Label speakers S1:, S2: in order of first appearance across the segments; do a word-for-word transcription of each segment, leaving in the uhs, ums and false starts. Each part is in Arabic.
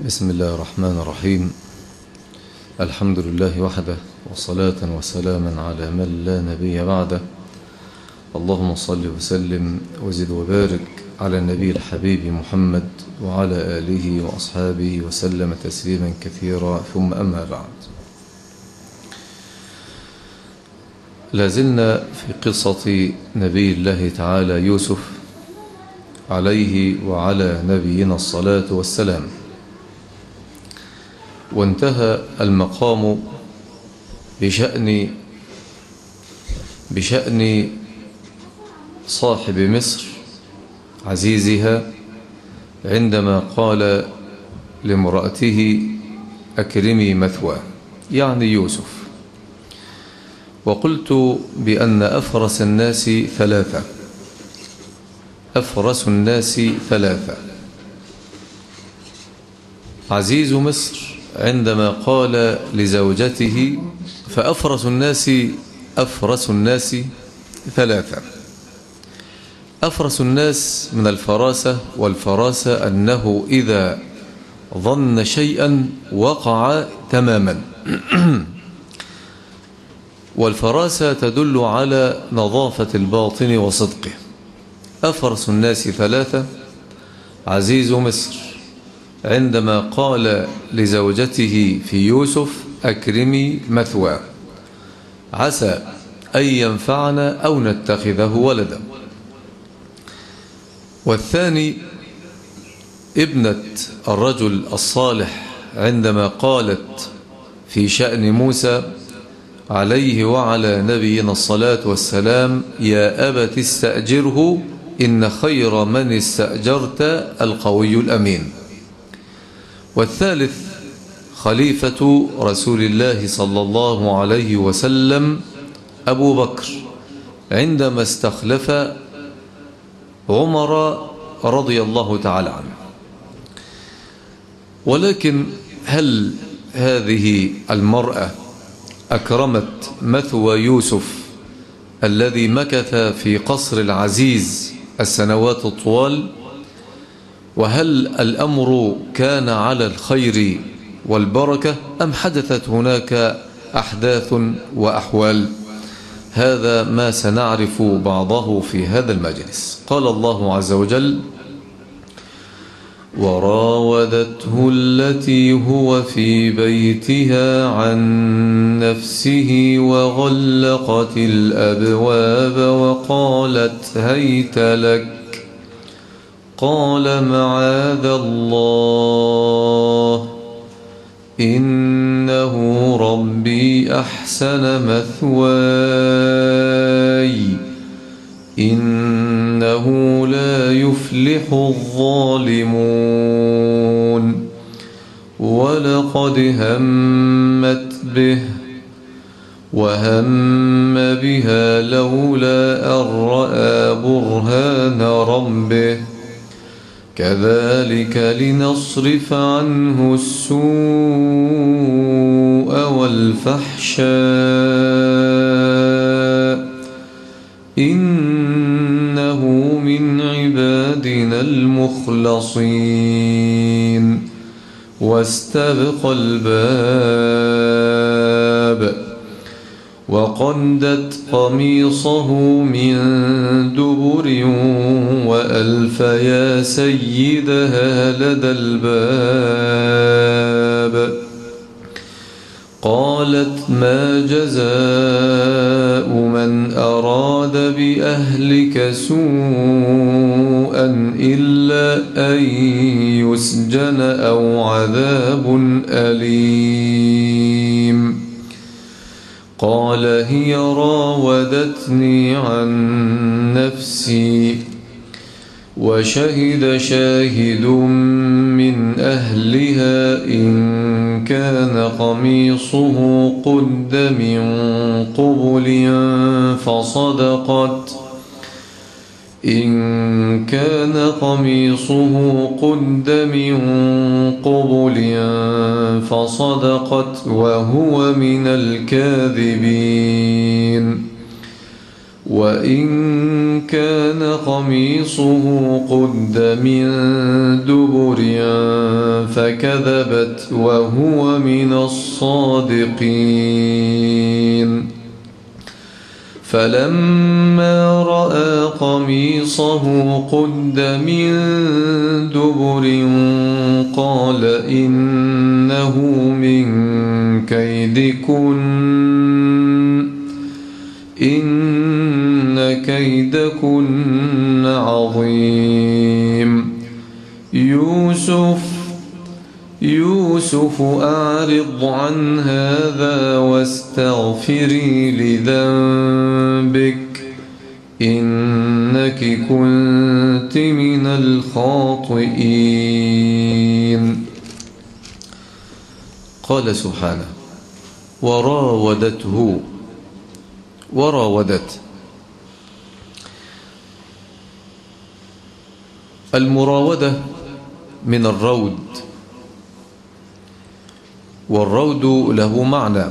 S1: بسم الله الرحمن الرحيم. الحمد لله وحده، وصلاة وسلاما على من لا نبي بعده. اللهم صل وسلم وزد وبارك على النبي الحبيب محمد وعلى آله وأصحابه وسلم تسليما كثيرا، ثم أما بعد. لازلنا في قصة نبي الله تعالى يوسف عليه وعلى نبينا الصلاة والسلام، وانتهى المقام بشأن بشأن صاحب مصر عزيزها عندما قال لامرأته أكرمي مثواه، يعني يوسف. وقلت بأن أفرس الناس ثلاثة أفرس الناس ثلاثة عزيز مصر عندما قال لزوجته، فأفرس الناس أفرس الناس ثلاثة. أفرس الناس من الفراسة، والفراسة أنه إذا ظن شيئا وقع تماما والفراسة تدل على نظافة الباطن وصدقه. أفرس الناس ثلاثة عزيز مصر عندما قال لزوجته في يوسف أكرمي مثواه، عسى أن ينفعنا أو نتخذه ولدا. والثاني ابنة الرجل الصالح عندما قالت في شأن موسى عليه وعلى نبينا الصلاة والسلام يا أبت استأجره إن خير من استأجرت القوي الأمين. والثالث خليفة رسول الله صلى الله عليه وسلم أبو بكر عندما استخلف عمر رضي الله تعالى عنه. ولكن هل هذه المرأة أكرمت مثوى يوسف الذي مكث في قصر العزيز السنوات الطوال؟ وهل الأمر كان على الخير والبركة أم حدثت هناك أحداث وأحوال؟ هذا ما سنعرف بعضه في هذا المجلس. قال الله عز وجل: وراودته التي هو في بيتها عن نفسه وغلقت الأبواب وقالت هيت لك قال معاذ الله إنه ربي أحسن مثواي إنه لا يفلح الظالمون ولقد همت به وهم بها لولا أن رأى برهان ربه كذلك لنصرف عنه السوء والفحشاء إنه من عبادنا المخلصين. واستبق الباب وقدت قميصه من دبر وألف يا سيدها لدى الباب قالت ما جزاء من أراد بأهلك سوءا إلا أن يسجن أو عذاب أليم. قال هي راودتني عن نفسي وشهد شاهد من أهلها إن كان قميصه قد من قبل فصدقت إن كان قميصه قد من قبل فصدقت وهو من الكاذبين. وإن كان قميصه قد من دبر فكذبت وهو من الصادقين فلما رأى قميصه قد من دبر قال إنه من كيدكن إن كيدكن عظيم يوسف يوسف أعرض عن هذا واستغفري لذنبك إنك كنت من الخاطئين. قال سبحانه وراودته وراودت. المراودة من الرود، والرود له معنى،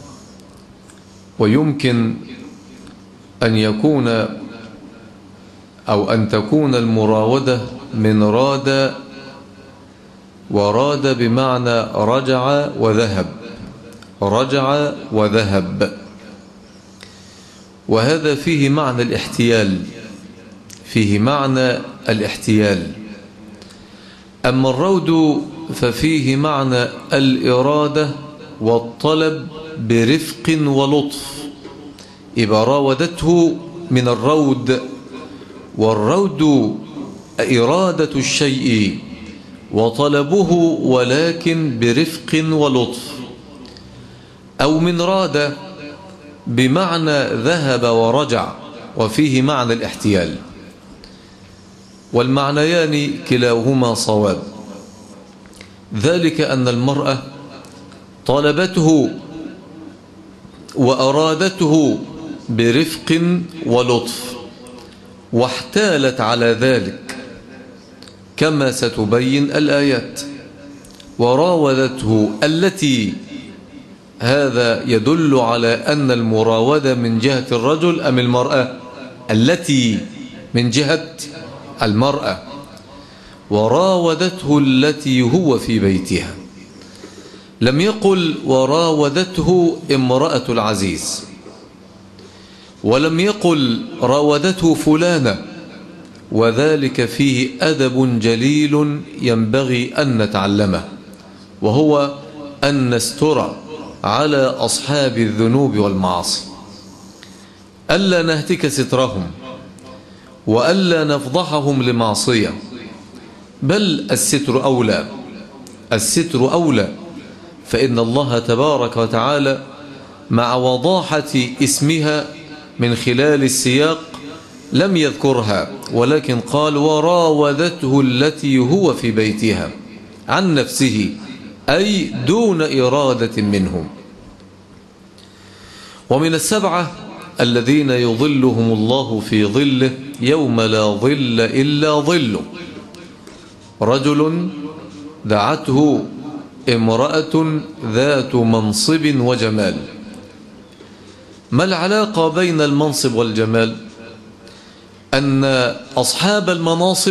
S1: ويمكن أن يكون أو أن تكون المراودة من راد، وراد بمعنى رجع وذهب، رجع وذهب، وهذا فيه معنى الاحتيال، فيه معنى الاحتيال. أما الرود ففيه معنى الإرادة والطلب برفق ولطف، إذا راودته من الرود، والرود إرادة الشيء وطلبه ولكن برفق ولطف، أو من راد بمعنى ذهب ورجع وفيه معنى الاحتيال، والمعنيان كلاهما صواب. ذلك أن المرأة طلبته وأرادته برفق ولطف واحتالت على ذلك كما ستبين الآيات. وراودته التي، هذا يدل على أن المراودة من جهة الرجل أم المرأة؟ التي من جهة المرأة. وراودته التي هو في بيتها، لم يقل وراودته امرأة العزيز، ولم يقل راودته فلانة، وذلك فيه أدب جليل ينبغي أن نتعلمه، وهو أن نستر على أصحاب الذنوب والمعاصي، ألا نهتك سترهم وألا نفضحهم لمعصية، بل الستر أولى، الستر أولى، فإن الله تبارك وتعالى مع وضاحة اسمها من خلال السياق لم يذكرها، ولكن قال وراودته التي هو في بيتها عن نفسه، أي دون إرادة منهم. ومن السبعة الذين يظلهم الله في ظله يوم لا ظل إلا ظله، رجل دعته امرأة ذات منصب وجمال. ما العلاقة بين المنصب والجمال؟ أن أصحاب المناصب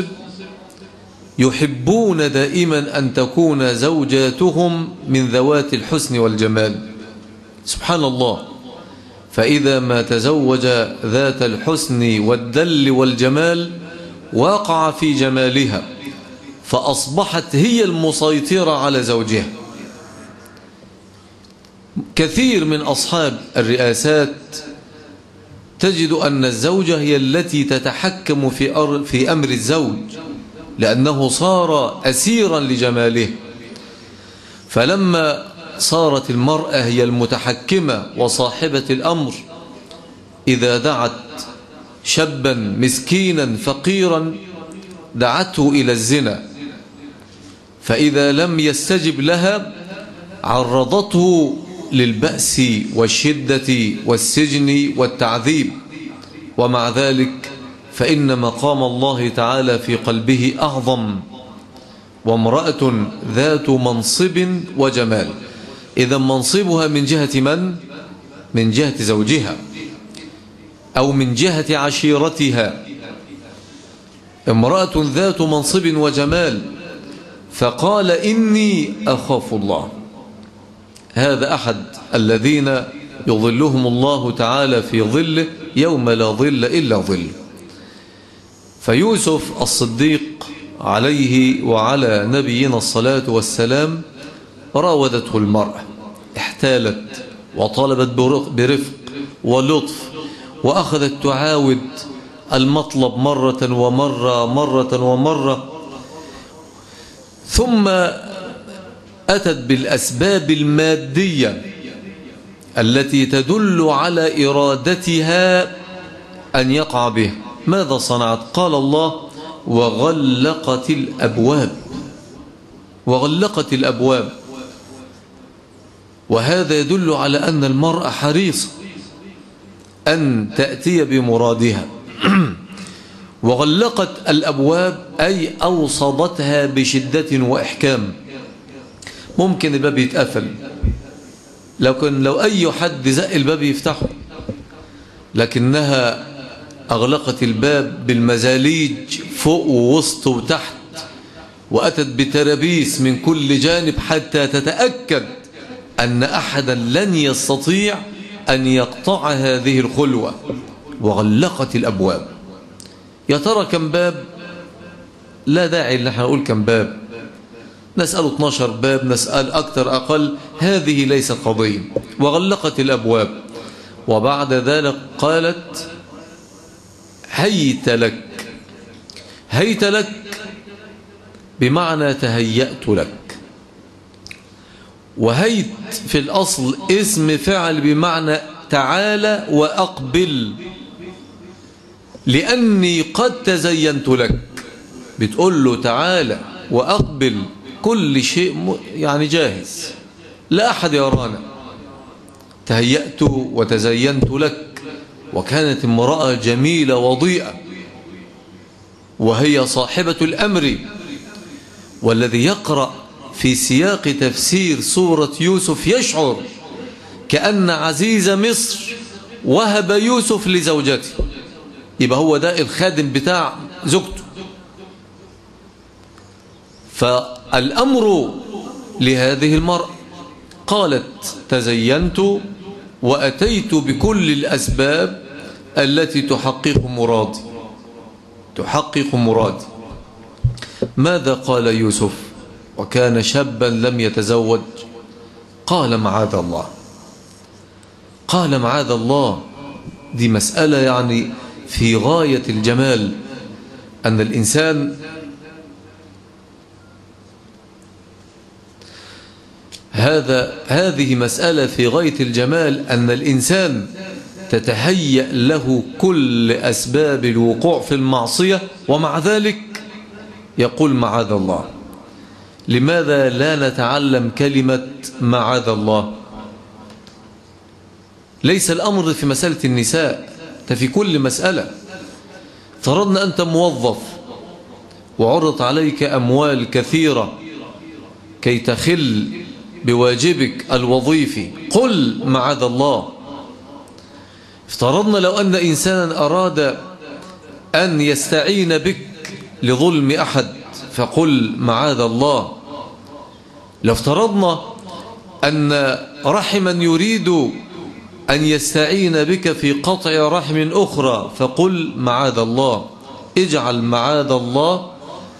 S1: يحبون دائما أن تكون زوجاتهم من ذوات الحسن والجمال، سبحان الله، فإذا ما تزوج ذات الحسن والدل والجمال وقع في جمالها، فأصبحت هي المسيطرة على زوجها. كثير من أصحاب الرئاسات تجد أن الزوجة هي التي تتحكم في في أمر الزوج، لأنه صار أسيرا لجماله. فلما صارت المرأة هي المتحكمة وصاحبة الأمر، إذا دعت شابا مسكينا فقيرا دعته إلى الزنا، فإذا لم يستجب لها عرضته للبأس والشدة والسجن والتعذيب، ومع ذلك فإن مقام الله تعالى في قلبه أعظم، وامرأة ذات منصب وجمال. إذا منصبها من جهة من؟ من جهة زوجها. أو من جهة عشيرتها، امرأة ذات منصب وجمال، فقال إني أخاف الله. هذا أحد الذين يظلهم الله تعالى في ظله يوم لا ظل إلا ظل. فيوسف الصديق عليه وعلى نبينا الصلاة والسلام راودته المرأة، احتالت وطلبت برفق ولطف، وأخذت تعاود المطلب مرة ومرة مرة ومرة، ثم أتت بالأسباب المادية التي تدل على إرادتها أن يقع به. ماذا صنعت؟ قال الله وغلقت الأبواب، وغلقت الأبواب. وهذا يدل على أن المرأة حريصة أن تأتي بمرادها. وغلقت الأبواب أي أوصدتها بشدة وإحكام. ممكن الباب يتقفل، لكن لو أي حد زق الباب يفتحه، لكنها أغلقت الباب بالمزاليج فوق ووسط وتحت، وأتت بترابيس من كل جانب حتى تتأكد أن أحدا لن يستطيع أن يقطع هذه الخلوة. وغلقت الأبواب. يا ترى كم باب؟ لا داعي ان احنا نقول كم باب، نسأل اثناشر باب، نسأل أكثر أقل، هذه ليست قضية. وغلقت الأبواب. وبعد ذلك قالت هيت لك. هيت لك بمعنى تهيأت لك. وهيت في الأصل اسم فعل بمعنى تعالى وأقبل، لأني قد تزينت لك. بتقول له تعالى وأقبل، كل شيء يعني جاهز، لا أحد يرانا. تهيأت وتزينت لك. وكانت امرأة جميلة وضيئة، وهي صاحبة الأمر. والذي يقرأ في سياق تفسير سورة يوسف يشعر كأن عزيز مصر وهب يوسف لزوجته، يبقى هو ده الخادم بتاع زوجته. فالأمر لهذه المرأة، قالت تزينت وأتيت بكل الأسباب التي تحقق مرادي، تحقق مرادي. ماذا قال يوسف وكان شابا لم يتزوج؟ قال معاذ الله. قال معاذ الله. دي مسألة يعني في غاية الجمال، أن الإنسان هذا هذه مسألة في غاية الجمال، أن الإنسان تتهيأ له كل أسباب الوقوع في المعصية، ومع ذلك يقول معاذ الله. لماذا لا نتعلم كلمة معاذ الله؟ ليس الأمر في مسألة النساء، في كل مسألة. فرضنا أنت موظف وعرضت عليك أموال كثيرة كي تخل بواجبك الوظيفي، قل معاذ الله. افترضنا لو أن إنسانا أراد أن يستعين بك لظلم أحد، فقل معاذ الله. لو افترضنا أن رحما يريد أن يستعين بك في قطع رحم أخرى، فقل معاذ الله. اجعل معاذ الله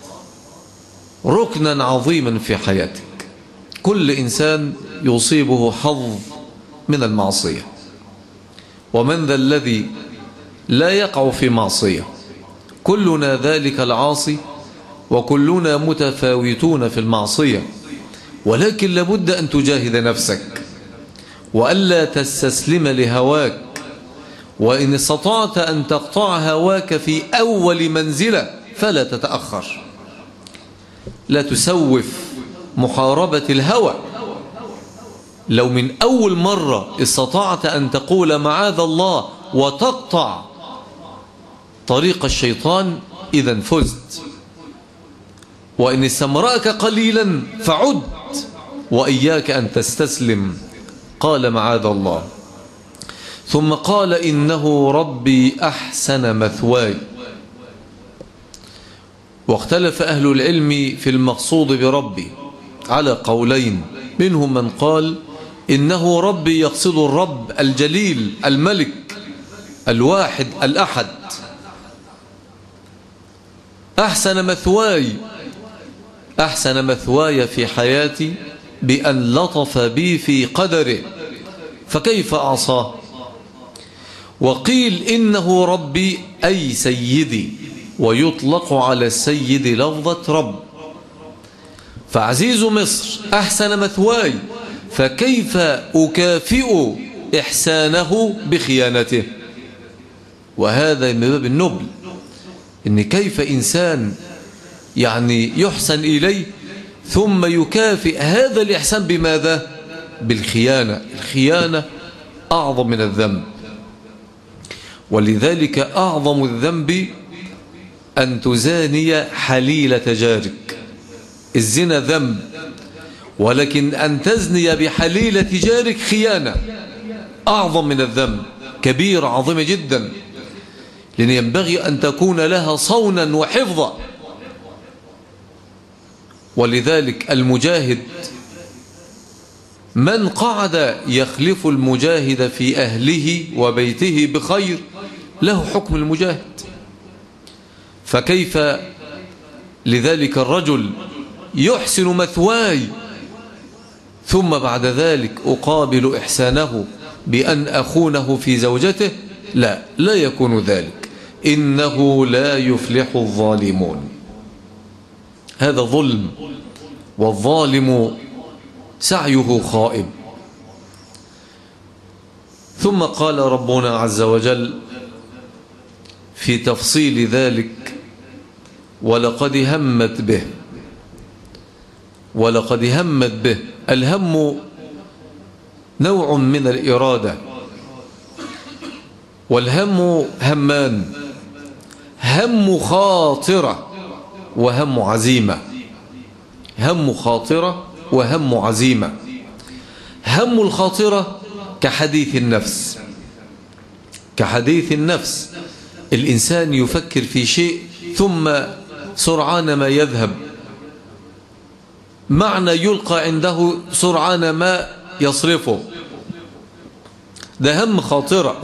S1: ركنا عظيما في حياتك. كل إنسان يصيبه حظ من المعصية، ومن ذا الذي لا يقع في معصية؟ كلنا ذلك العاصي، وكلنا متفاوتون في المعصية، ولكن لابد أن تجاهد نفسك وألا تستسلم لهواك. وإن استطعت أن تقطع هواك في أول منزلة فلا تتأخر. لا تسوف محاربة الهوى. لو من أول مرة استطعت أن تقول معاذ الله وتقطع طريق الشيطان، إذا فزت. وإن استمرأك قليلا فعد، وإياك أن تستسلم. قال معاذ الله. ثم قال إنه ربي أحسن مثواي. واختلف أهل العلم في المقصود بربي على قولين، منهم من قال إنه ربي يقصد الرب الجليل الملك الواحد الأحد. أحسن مثواي، أحسن مثواي في حياتي بأن لطف بي في قدره فكيف أعصاه. وقيل إنه ربي أي سيدي، ويطلق على السيد لفظة رب. فعزيز مصر أحسن مثواي، فكيف أكافئ إحسانه بخيانته؟ وهذا من باب النبل، إن كيف إنسان يعني يحسن إليه ثم يكافئ هذا الإحسان بماذا؟ بالخيانة. الخيانة أعظم من الذنب، ولذلك أعظم الذنب أن تزاني حليلة جارك. الزنا ذنب، ولكن أن تزني بحليلة جارك خيانة أعظم من الذنب، كبيرة عظيمة جدا، لأن ينبغي أن تكون لها صونا وحفظا. ولذلك المجاهد من قعد يخلف المجاهد في أهله وبيته بخير له حكم المجاهد. فكيف لذلك الرجل يحسن مثواي ثم بعد ذلك أقابل إحسانه بأن أخونه في زوجته؟ لا، لا يكون ذلك، إنه لا يفلح الظالمون. هذا ظلم، والظالم سعيه خائب. ثم قال ربنا عز وجل في تفصيل ذلك: ولقد همت به. ولقد همت به، الهم نوع من الإرادة، والهم همان: هم خاطرة وهم عزيمة. هم خاطرة وهم عزيمة. هم الخاطرة كحديث النفس، كحديث النفس، الإنسان يفكر في شيء ثم سرعان ما يذهب، معنى يلقى عنده سرعان ما يصرفه، ده هم خاطرة.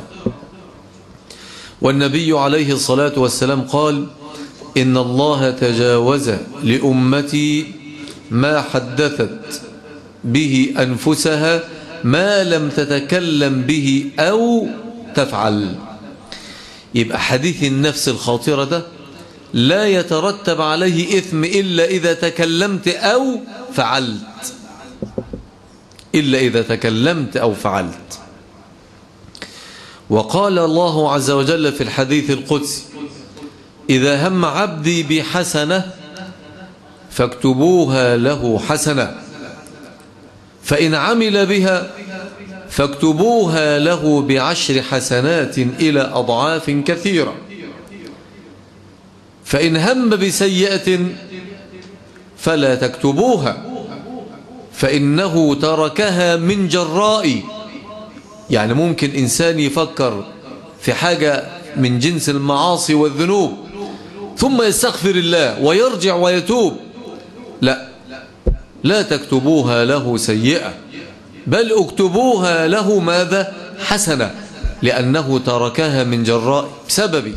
S1: والنبي عليه الصلاة والسلام قال: إن الله تجاوز لأمتي ما حدثت به أنفسها ما لم تتكلم به أو تفعل. يبقى حديث النفس الخاطرة ده لا يترتب عليه إثم إلا إذا تكلمت أو فعلت، إلا إذا تكلمت أو فعلت. وقال الله عز وجل في الحديث القدسي: إذا هم عبدي بحسنة فاكتبوها له حسنة، فإن عمل بها فاكتبوها له بعشر حسنات إلى أضعاف كثيرة، فإن هم بسيئة فلا تكتبوها فإنه تركها من جرائي. يعني ممكن إنسان يفكر في حاجة من جنس المعاصي والذنوب ثم يستغفر الله ويرجع ويتوب، لا، لا تكتبوها له سيئة، بل اكتبوها له ماذا؟ حسنة، لأنه تركها من جراء بسببي.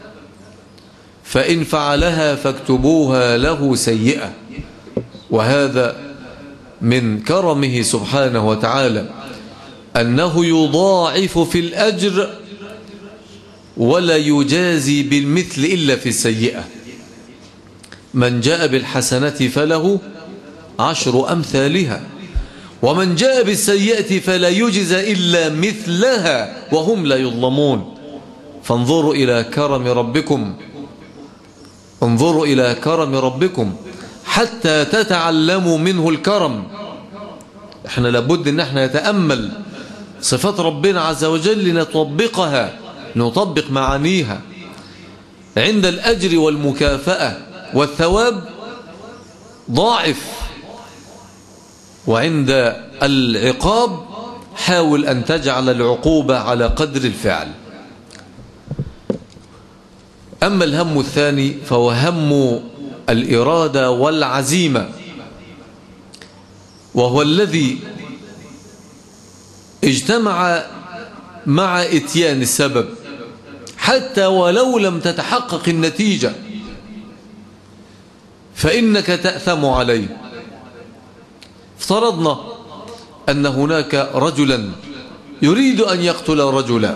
S1: فإن فعلها فاكتبوها له سيئة. وهذا من كرمه سبحانه وتعالى أنه يضاعف في الأجر ولا يجازي بالمثل إلا في السيئة. من جاء بالحسنة فله عشر أمثالها، ومن جاء بالسيئة فلا يجزى إلا مثلها وهم لا يظلمون. فانظروا إلى كرم ربكم، انظروا إلى كرم ربكم حتى تتعلموا منه الكرم. احنا لابد ان احنا نتأمل صفات ربنا عز وجل لنطبقها، نطبق معانيها. عند الأجر والمكافأة والثواب ضاعف، وعند العقاب حاول أن تجعل العقوبة على قدر الفعل. أما الهم الثاني فهو هم الإرادة والعزيمة، وهو الذي اجتمع مع إتيان السبب حتى ولو لم تتحقق النتيجة فإنك تأثم عليه. افترضنا أن هناك رجلا يريد أن يقتل رجلا،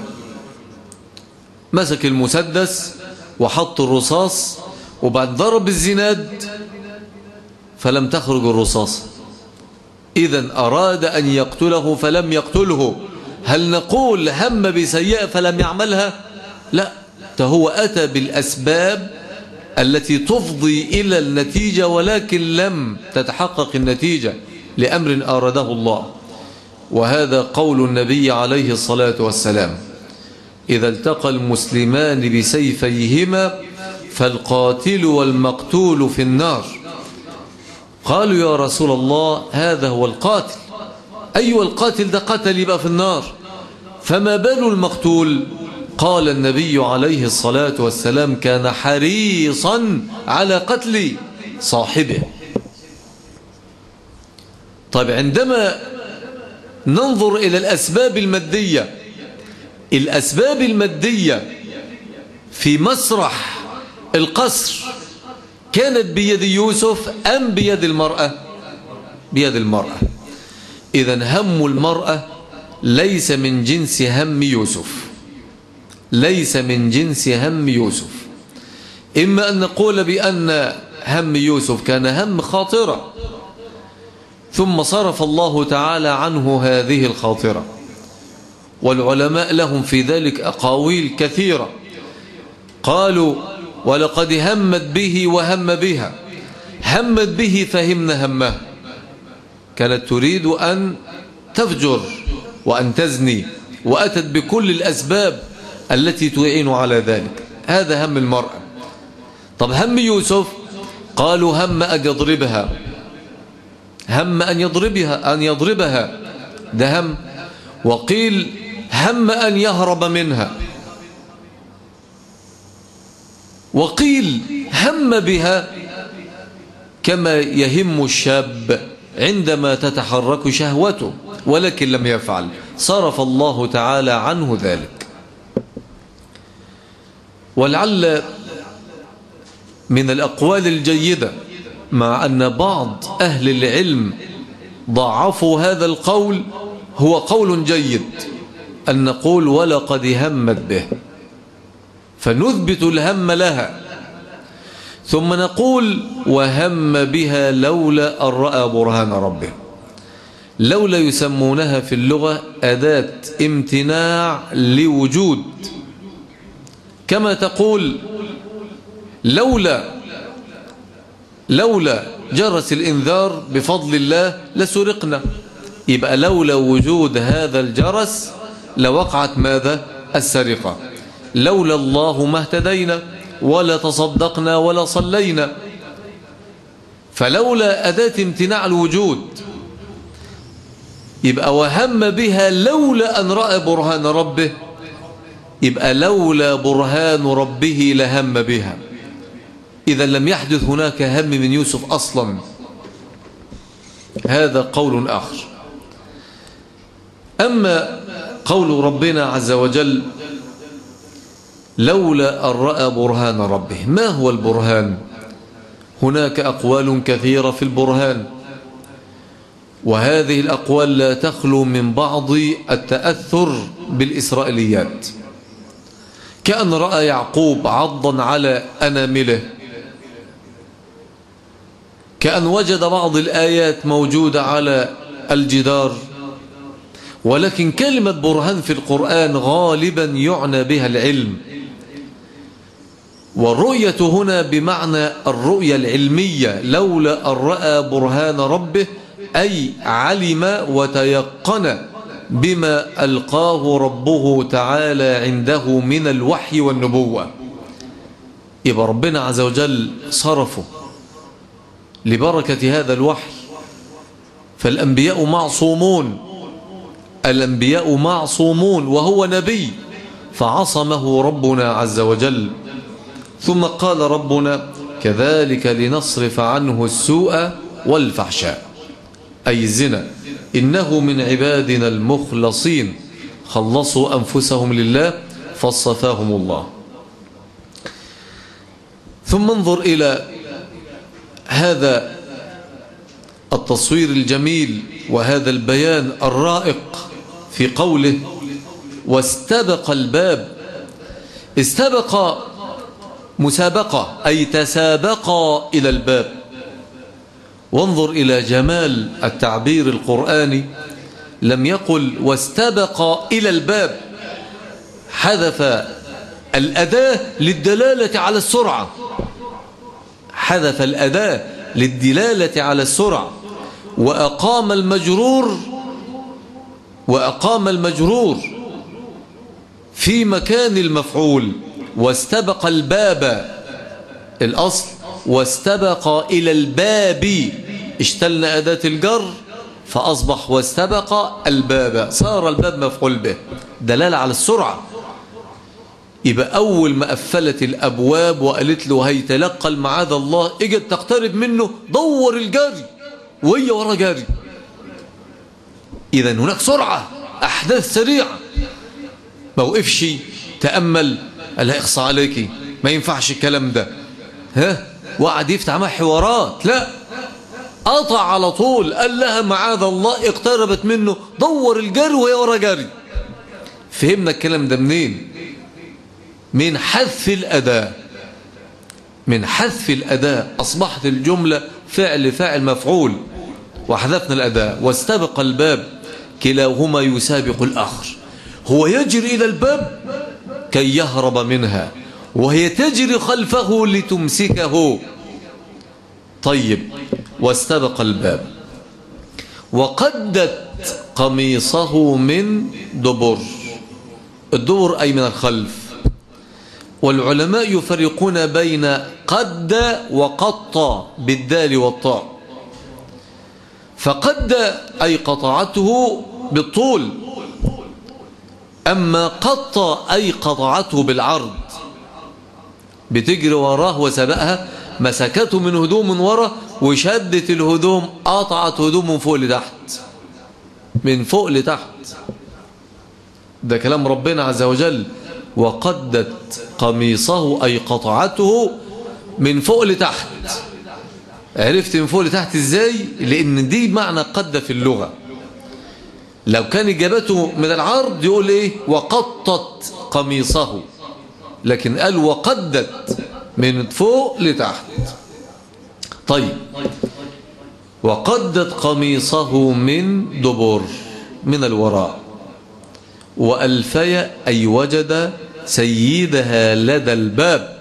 S1: مسك المسدس وحط الرصاص وبعد ضرب الزناد فلم تخرج الرصاص، إذن أراد أن يقتله فلم يقتله، هل نقول هم بسيئة فلم يعملها؟ لا، هو أتى بالأسباب التي تفضي إلى النتيجة ولكن لم تتحقق النتيجة لأمر أراده الله. وهذا قول النبي عليه الصلاة والسلام: إذا التقى المسلمان بسيفيهما فالقاتل والمقتول في النار. قالوا يا رسول الله هذا هو القاتل، أيوة القاتل ده قتل يبقى في النار، فما بال المقتول؟ قال النبي عليه الصلاة والسلام: كان حريصا على قتل صاحبه. طيب عندما ننظر إلى الأسباب المادية، الأسباب المادية في مسرح القصر كانت بيد يوسف أم بيد المرأة؟ بيد المرأة. إذن هم المرأة ليس من جنس هم يوسف، ليس من جنس هم يوسف. إما أن نقول بأن هم يوسف كان هم خاطرة ثم صرف الله تعالى عنه هذه الخاطرة، والعلماء لهم في ذلك أقاويل كثيرة. قالوا: ولقد همت به وهم بها. همت به فهمنا همها، كانت تريد أن تفجر وأن تزني وأتت بكل الأسباب التي تعين على ذلك، هذا هم المرأة. طب هم يوسف؟ قالوا: هم أن يضربها، هم أن يضربها أن يضربها ده هم. وقيل هم أن يهرب منها، وقيل هم بها كما يهم الشاب عندما تتحرك شهوته، ولكن لم يفعل، صرف الله تعالى عنه ذلك. ولعل من الأقوال الجيدة، مع أن بعض أهل العلم ضعفوا هذا القول، هو قول جيد أن نقول: ولقد همت به، فنثبت الهم لها، ثم نقول: وهم بها لولا أن رأى برهان ربه. لولا يسمونها في اللغة أداة امتناع لوجود، كما تقول لولا لولا جرس الإنذار بفضل الله لسرقنا، يبقى لولا وجود هذا الجرس لوقعت ماذا؟ السرقة. لولا الله ما اهتدينا ولا تصدقنا ولا صلينا. فلولا أداة امتناع الوجود، يبقى وهم بها لولا أن رأى برهان ربه، يبقى لولا برهان ربه لهم بها. إذا لم يحدث هناك هم من يوسف أصلا. هذا قول آخر. أما قول ربنا عز وجل: لولا أن رأى برهان ربه، ما هو البرهان؟ هناك أقوال كثيرة في البرهان، وهذه الأقوال لا تخلو من بعض التأثر بالإسرائيليات، كأن رأى يعقوب عضا على أنامله، كأن وجد بعض الآيات موجودة على الجدار. ولكن كلمة برهان في القرآن غالبا يعنى بها العلم، والرؤية هنا بمعنى الرؤية العلمية. لولا أن رأى برهان ربه أي علم وتيقن بما ألقاه ربه تعالى عنده من الوحي والنبوة. يبقى ربنا عز وجل صرفه لبركة هذا الوحي، فالأنبياء معصومون الأنبياء معصومون وهو نبي فعصمه ربنا عز وجل. ثم قال ربنا كذلك لنصرف عنه السوء والفحشاء أي الزنا إنه من عبادنا المخلصين خلصوا أنفسهم لله فاصطفاهم الله. ثم انظر إلى هذا التصوير الجميل وهذا البيان الرائق في قوله واستبق الباب. استبق مسابقة أي تسابقا إلى الباب. وانظر إلى جمال التعبير القرآني، لم يقل واستبق إلى الباب، حذف الأداة للدلالة على السرعة، حذف الأداة للدلالة على السرعة، وأقام المجرور وأقام المجرور في مكان المفعول. واستبق الباب الأصل واستبق إلى الباب، اشتلنا أداة الجر فأصبح واستبق الباب، صار الباب مفعول به دلالة على السرعة. يبقى أول ما قفلت الأبواب وقالت له هيتلقى المعاذ الله، اجت تقترب منه دور الجري وهي ورا جري. إذا هناك سرعة، أحداث سريعة. ما وقفش تأمل قال لها اخصى عليكي ما ينفعش الكلام ده، ها وقعد يفتح معها حوارات، لا قطع على طول قال لها معاذ الله، اقتربت منه دور الجري وهي ورا جري. فهمنا الكلام ده منين؟ من حذف الأداة، من حذف الأداة أصبحت الجملة فعل فاعل مفعول وحذفنا الأداة. واستبق الباب كلاهما يسابق الآخر، هو يجري إلى الباب كي يهرب منها وهي تجري خلفه لتمسكه. طيب واستبق الباب وقدت قميصه من دبر. الدبر أي من الخلف. والعلماء يفرقون بين قد وقط بالدال والطاء. فقد أي قطعته بالطول، أما قط أي قطعته بالعرض، بتجري وراه وسبقها مسكته من هدوم من ورا وشدت الهدوم قطعت هدوم من فوق لتحت، من فوق لتحت. ده كلام ربنا عز وجل. وقدت قميصه أي قطعته من فوق لتحت. عرفت من فوق لتحت ازاي؟ لأن دي معنى قد في اللغة. لو كان إجابته من العرض يقول إيه وقطت قميصه، لكن قال وقدت من فوق لتحت. طيب وقدت قميصه من دبر من الوراء. وألفي أي وجد سيدها لدى الباب،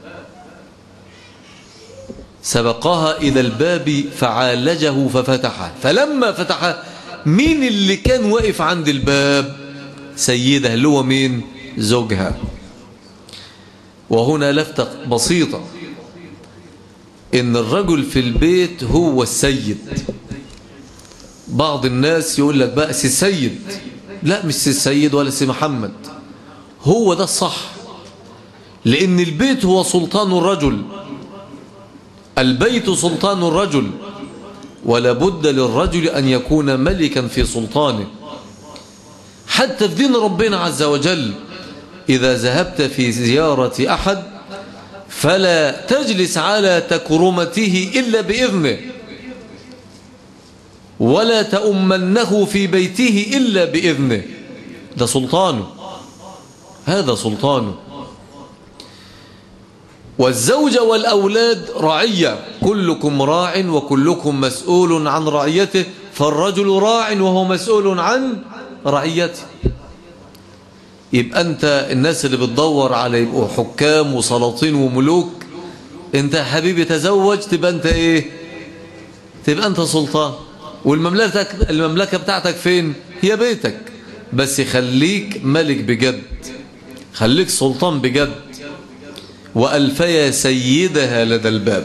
S1: سبقها إلى الباب فعالجه ففتحه. فلما فتحه مين اللي كان واقف عند الباب؟ سيدها اللي هو مين؟ زوجها. وهنا لفتة بسيطة، إن الرجل في البيت هو السيد. بعض الناس يقول لك بقى سي السيد، لا مش سي السيد ولا سي محمد، هو ده الصح. لأن البيت هو سلطان الرجل، البيت سلطان الرجل، ولا بد للرجل أن يكون ملكا في سلطانه. حتى في دين ربنا عز وجل إذا ذهبت في زيارة أحد فلا تجلس على تكرمته إلا بإذنه، ولا تؤمنه في بيته إلا بإذنه. ده سلطانه، هذا سلطانه. والزوجة والأولاد رعية، كلكم راع وكلكم مسؤول عن رعيته، فالرجل راع وهو مسؤول عن رعيته. يبقى أنت الناس اللي بتدور على يبقوا حكام وسلاطين وملوك، أنت يا حبيبي تزوج تبقى أنت إيه؟ تبقى أنت سلطان. والمملكة المملكة بتاعتك فين؟ هي بيتك، بس خليك ملك بجد، خليك سلطان بجد. وألفيا سيدها لدى الباب.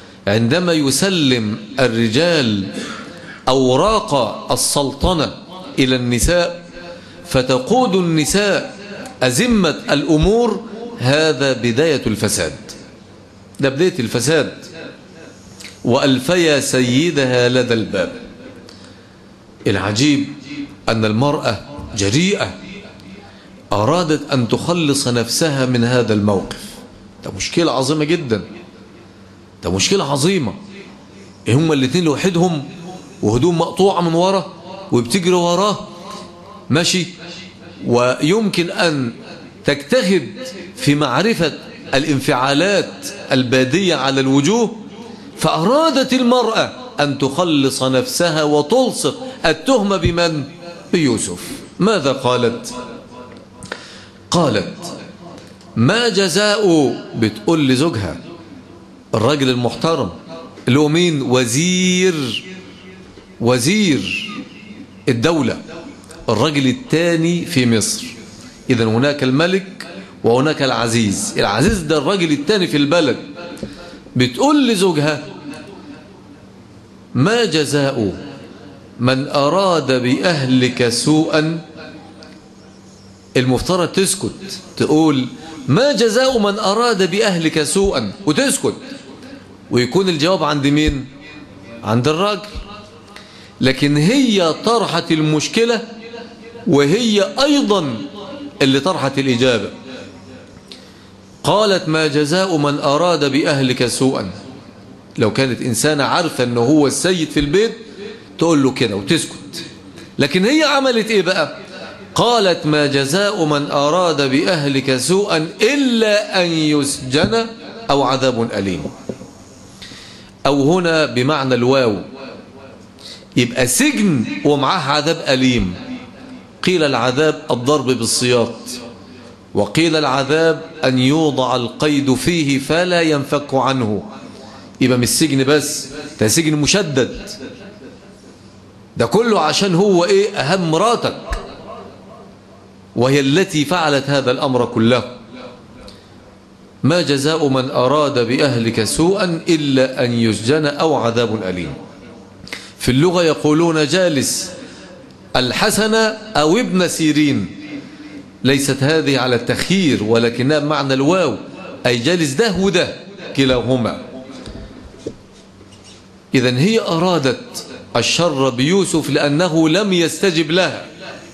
S1: عندما يسلم الرجال أوراق السلطنة إلى النساء فتقود النساء أزمة الأمور، هذا بداية الفساد، ده بداية الفساد. وألفيا سيدها لدى الباب. العجيب أن المرأة جريئة أرادت أن تخلص نفسها من هذا الموقف. ده مشكلة عظيمة جدا، ده مشكلة عظيمة. هما الاثنين لوحدهم وهدوم مقطوعة من ورا وبتجري وراه ماشي، ويمكن أن تجتهد في معرفة الانفعالات البادية على الوجوه، فأرادت المرأة أن تخلص نفسها وتلصق التهمة بمن؟ بيوسف. ماذا قالت؟ قالت: ما جزاء، بتقول لزوجها الراجل المحترم اللي هو مين؟ وزير وزير الدولة، الراجل الثاني في مصر. إذن هناك الملك وهناك العزيز. العزيز ده الراجل الثاني في البلد. بتقول لزوجها: ما جزاء من أراد بأهلك سوءا. المفترض تسكت، تقول ما جزاء من أراد بأهلك سوءا وتسكت، ويكون الجواب عند مين؟ عند الراجل. لكن هي طرحت المشكلة وهي أيضا اللي طرحت الإجابة. قالت: ما جزاء من أراد بأهلك سوءا. لو كانت إنسانة عارفة أنه هو السيد في البيت تقول له كده وتسكت، لكن هي عملت إيه بقى؟ قالت: ما جزاء من أراد بأهلك سوءا إلا أن يسجن أو عذاب أليم. أو هنا بمعنى الواو، يبقى سجن ومعاه عذاب أليم. قيل العذاب الضرب بالسياط، وقيل العذاب أن يوضع القيد فيه فلا ينفك عنه. يبقى مش سجن بس، ده سجن مشدد. ده كله عشان هو إيه؟ أهم مراتك، وهي التي فعلت هذا الأمر كله. ما جزاء من أراد بأهلك سوءا إلا أن يسجن أو عذاب أليم. في اللغة يقولون جالس الحسن أو ابن سيرين، ليست هذه على التخيير ولكنها بمعنى الواو، أي جالس ده وده كلاهما. إذن هي أرادت الشر بيوسف لأنه لم يستجب لها.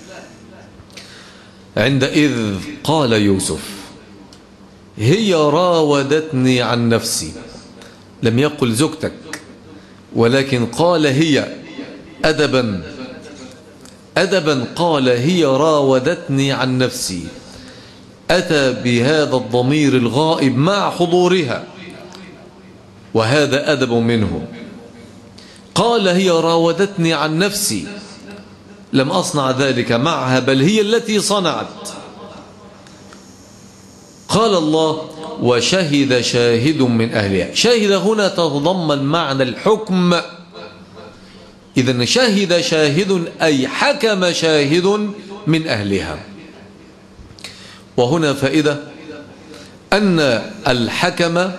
S1: عندئذ قال يوسف: هي راودتني عن نفسي. لم يقل زوجتك، ولكن قال هي أدبا أدبا قال هي راودتني عن نفسي. أتى بهذا الضمير الغائب مع حضورها، وهذا أدب منه. قال هي راودتني عن نفسي، لم أصنع ذلك معها بل هي التي صنعت. قال الله: وشهد شاهد من أهلها. شاهد هنا تتضمن معنى الحكم. إذن شهد شاهد أي حكم شاهد من أهلها. وهنا فائدة أن الحكم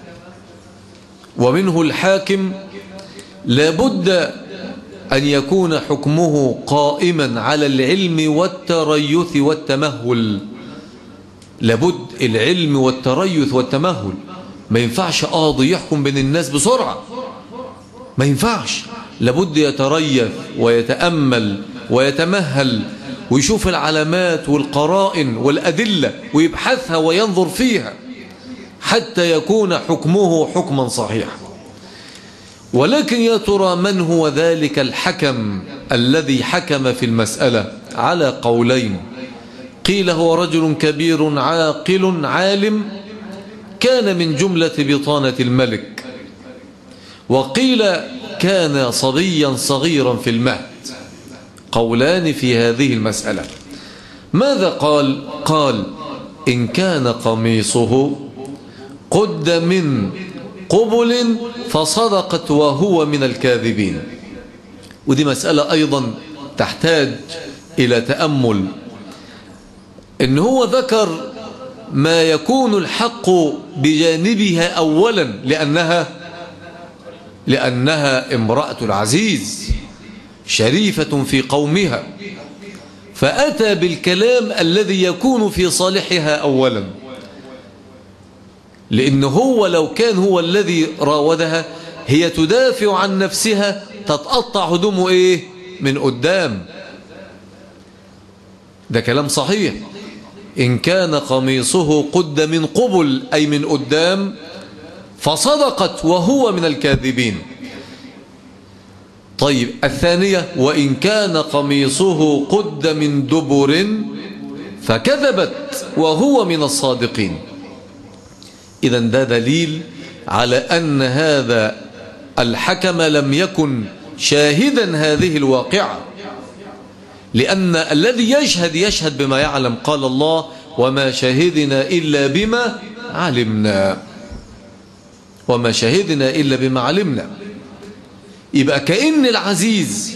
S1: ومنه الحاكم لابد أن يكون حكمه قائما على العلم والتريث والتمهل. لابد العلم والتريث والتمهل. ما ينفعش قاضي يحكم بين الناس بسرعة، ما ينفعش. لابد يتريث ويتأمل ويتمهل ويشوف العلامات والقرائن والأدلة ويبحثها وينظر فيها حتى يكون حكمه حكما صحيحا. ولكن يا ترى من هو ذلك الحكم الذي حكم في المسألة؟ على قولين. قيل هو رجل كبير عاقل عالم كان من جملة بطانة الملك، وقيل كان صبيا صغيرا في المهد. قولان في هذه المسألة. ماذا قال؟ قال: إن كان قميصه قد من قبل فصدقت وهو من الكاذبين. ودي مسألة أيضا تحتاج إلى تأمل. إن هو ذكر ما يكون الحق بجانبها أولا لأنها لأنها امرأة العزيز. شريفة في قومها، فأتى بالكلام الذي يكون في صالحها أولا، لأنه هو لو كان هو الذي راودها هي تدافع عن نفسها، تتقطع هدومه إيه من قدام. ده كلام صحيح. إن كان قميصه قد من قبل أي من قدام فصدقت وهو من الكاذبين. طيب الثانية: وإن كان قميصه قد من دبر فكذبت وهو من الصادقين. إذن ده دليل على أن هذا الحكم لم يكن شاهدا هذه الواقعة، لأن الذي يشهد يشهد بما يعلم. قال الله: وما شهدنا إلا بما علمنا، وما شهدنا إلا بما علمنا. يبقى كأن العزيز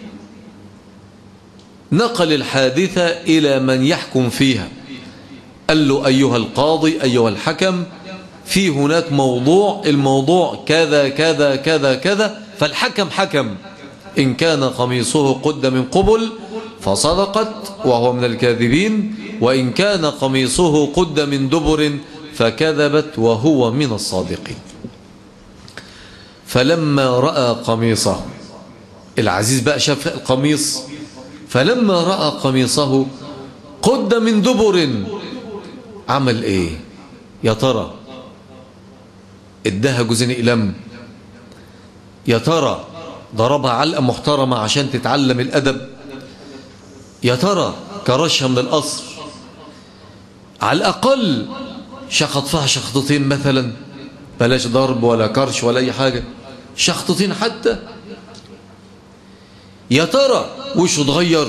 S1: نقل الحادثة إلى من يحكم فيها، قال له: أيها القاضي، أيها الحكم، في هناك موضوع، الموضوع كذا كذا كذا كذا. فالحكم حكم: إن كان قميصه قد من قبل فصدقت وهو من الكاذبين، وإن كان قميصه قد من دبر فكذبت وهو من الصادقين. فلما رأى قميصه، العزيز بقى شاف القميص، فلما رأى قميصه قد من دبر عمل ايه يا ترى؟ ادها جوزين اقلام؟ يا ترى ضربها علقة محترمة عشان تتعلم الأدب؟ يا ترى كرشها من القصر؟ على الأقل شخط فيها شخطتين مثلا، بلاش ضرب ولا كرش ولا أي حاجة، شخطتين حتى. يا ترى وشه اتغير؟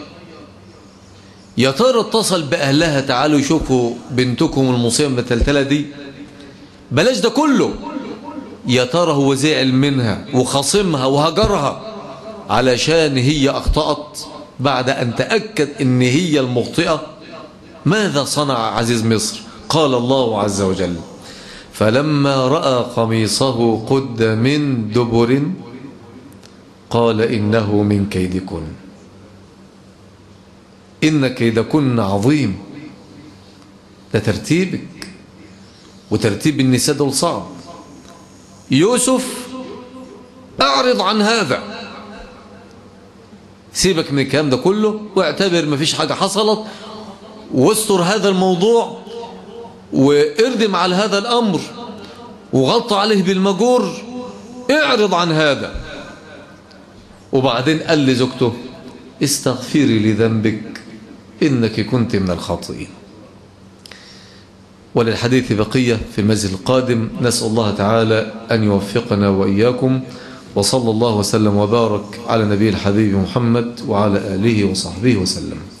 S1: يا ترى اتصل بأهلها: تعالوا يشوفوا بنتكم المصيبة المتلتلة دي؟ بلاش ده كله. يا ترى هو زعل منها وخصمها وهجرها علشان هي أخطأت بعد أن تأكد أن هي المخطئة؟ ماذا صنع عزيز مصر؟ قال الله عز وجل: فلما رأى قميصه قد من دبر قال إنه من كيدكن، إن كيدكن عظيم. ده ترتيبك وترتيب النساء دول صعب. يوسف أعرض عن هذا، سيبك من الكلام ده كله واعتبر مفيش حاجة حصلت، واستر هذا الموضوع واردم على هذا الأمر وغطى عليه بالمجور، اعرض عن هذا. وبعدين قال لزوجته: استغفري لذنبك إنك كنت من الخاطئين. وللحديث بقية في المجلس القادم. نسأل الله تعالى أن يوفقنا وإياكم، وصلى الله وسلم وبارك على نبي الحبيب محمد وعلى آله وصحبه وسلم.